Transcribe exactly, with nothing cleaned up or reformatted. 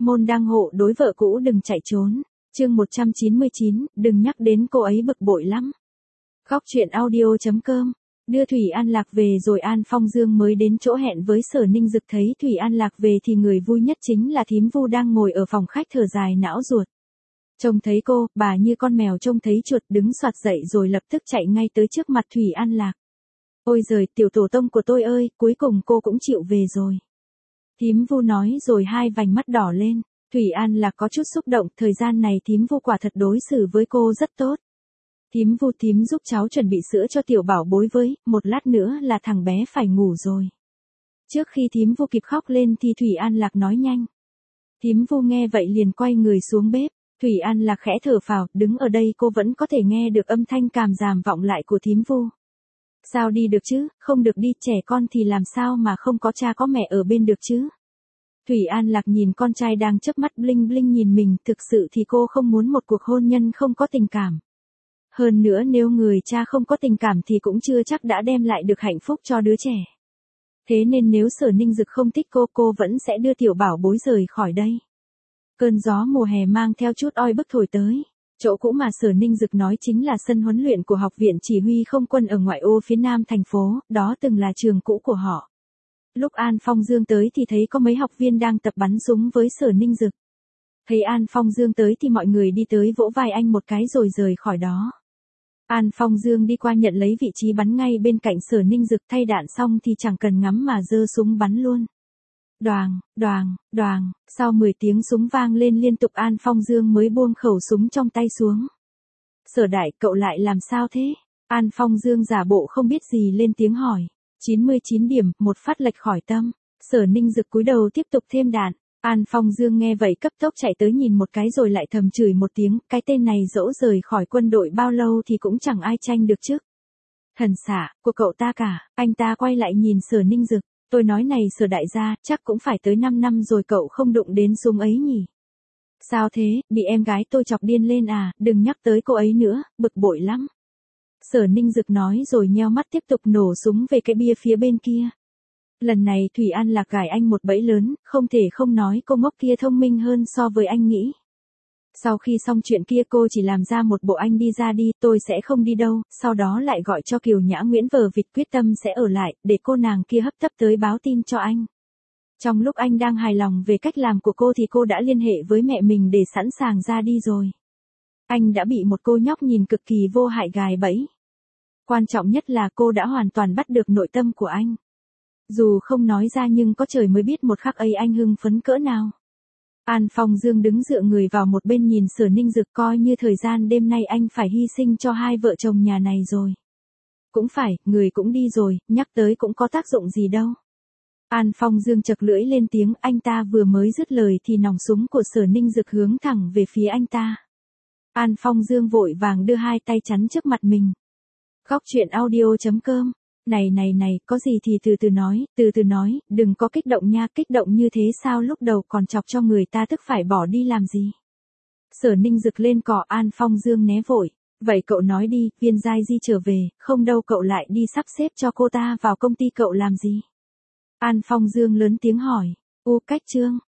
môn đăng hộ đối vợ cũ đừng chạy trốn. Chương một trăm chín mươi chín, đừng nhắc đến cô ấy bực bội lắm. Góc truyện audio.com. Đưa Thủy An Lạc về rồi An Phong Dương mới đến chỗ hẹn với Sở Ninh Dực, thấy Thủy An Lạc về thì người vui nhất chính là thím Vu đang ngồi ở phòng khách thở dài não ruột. Trông thấy cô, bà như con mèo trông thấy chuột đứng soạt dậy rồi lập tức chạy ngay tới trước mặt Thủy An Lạc. Ôi giời, tiểu tổ tông của tôi ơi, cuối cùng cô cũng chịu về rồi. Thím Vu nói rồi hai vành mắt đỏ lên. Thủy An Lạc có chút xúc động, thời gian này thím Vu quả thật đối xử với cô rất tốt. Thím Vu, thím giúp cháu chuẩn bị sữa cho tiểu bảo bối với, một lát nữa là thằng bé phải ngủ rồi. Trước khi thím Vu kịp khóc lên thì Thủy An Lạc nói nhanh. Thím Vu nghe vậy liền quay người xuống bếp. Thủy An Lạc khẽ thở phào, đứng ở đây cô vẫn có thể nghe được âm thanh càm ràm vọng lại của thím Vu. Sao đi được chứ, không được đi, trẻ con thì làm sao mà không có cha có mẹ ở bên được chứ. Thủy An Lạc nhìn con trai đang chớp mắt bling bling nhìn mình, thực sự thì cô không muốn một cuộc hôn nhân không có tình cảm. Hơn nữa nếu người cha không có tình cảm thì cũng chưa chắc đã đem lại được hạnh phúc cho đứa trẻ. Thế nên nếu Sở Ninh Dực không thích cô, cô vẫn sẽ đưa tiểu bảo bối rời khỏi đây. Cơn gió mùa hè mang theo chút oi bức thổi tới. Chỗ cũ mà Sở Ninh Dực nói chính là sân huấn luyện của Học viện Chỉ huy Không quân ở ngoại ô phía nam thành phố, đó từng là trường cũ của họ. Lúc An Phong Dương tới thì thấy có mấy học viên đang tập bắn súng với Sở Ninh Dực. Thấy An Phong Dương tới thì mọi người đi tới vỗ vai anh một cái rồi rời khỏi đó. An Phong Dương đi qua nhận lấy vị trí bắn ngay bên cạnh Sở Ninh Dực, thay đạn xong thì chẳng cần ngắm mà giơ súng bắn luôn. Đoàng, đoàng, đoàng, sau mười tiếng súng vang lên liên tục An Phong Dương mới buông khẩu súng trong tay xuống. Sở đại, cậu lại làm sao thế? An Phong Dương giả bộ không biết gì lên tiếng hỏi. chín mươi chín điểm, một phát lệch khỏi tâm. Sở Ninh Dực cúi đầu tiếp tục thêm đạn. An Phong Dương nghe vậy cấp tốc chạy tới nhìn một cái rồi lại thầm chửi một tiếng, cái tên này dẫu rời khỏi quân đội bao lâu thì cũng chẳng ai tranh được chứ. Thần xạ, của cậu ta cả. Anh ta quay lại nhìn Sở Ninh Dực. Tôi nói này Sở đại gia, chắc cũng phải tới năm năm rồi cậu không đụng đến súng ấy nhỉ. Sao thế, bị em gái tôi chọc điên lên à, đừng nhắc tới cô ấy nữa, bực bội lắm. Sở Ninh Dực nói rồi nheo mắt tiếp tục nổ súng về cái bia phía bên kia. Lần này Thủy An Lạc gài anh một bẫy lớn, không thể không nói cô ngốc kia thông minh hơn so với anh nghĩ. Sau khi xong chuyện kia cô chỉ làm ra một bộ anh đi ra đi, tôi sẽ không đi đâu, sau đó lại gọi cho Kiều Nhã Nguyễn vờ vịt quyết tâm sẽ ở lại, để cô nàng kia hấp tấp tới báo tin cho anh. Trong lúc anh đang hài lòng về cách làm của cô thì cô đã liên hệ với mẹ mình để sẵn sàng ra đi rồi. Anh đã bị một cô nhóc nhìn cực kỳ vô hại gài bẫy. Quan trọng nhất là cô đã hoàn toàn bắt được nội tâm của anh. Dù không nói ra nhưng có trời mới biết một khắc ấy anh hưng phấn cỡ nào. An Phong Dương đứng dựa người vào một bên nhìn Sở Ninh Dực, coi như thời gian đêm nay anh phải hy sinh cho hai vợ chồng nhà này rồi. Cũng phải, người cũng đi rồi, nhắc tới cũng có tác dụng gì đâu. An Phong Dương chật lưỡi lên tiếng, anh ta vừa mới dứt lời thì nòng súng của Sở Ninh Dực hướng thẳng về phía anh ta. An Phong Dương vội vàng đưa hai tay chắn trước mặt mình. Góc truyện audio.com. Này này này, có gì thì từ từ nói, từ từ nói, đừng có kích động nha, kích động như thế sao lúc đầu còn chọc cho người ta tức phải bỏ đi làm gì. Sở Ninh Dực lên cỏ, An Phong Dương né vội. Vậy cậu nói đi, Viên Giai Di trở về, không đâu cậu lại đi sắp xếp cho cô ta vào công ty cậu làm gì. An Phong Dương lớn tiếng hỏi. U cách chương.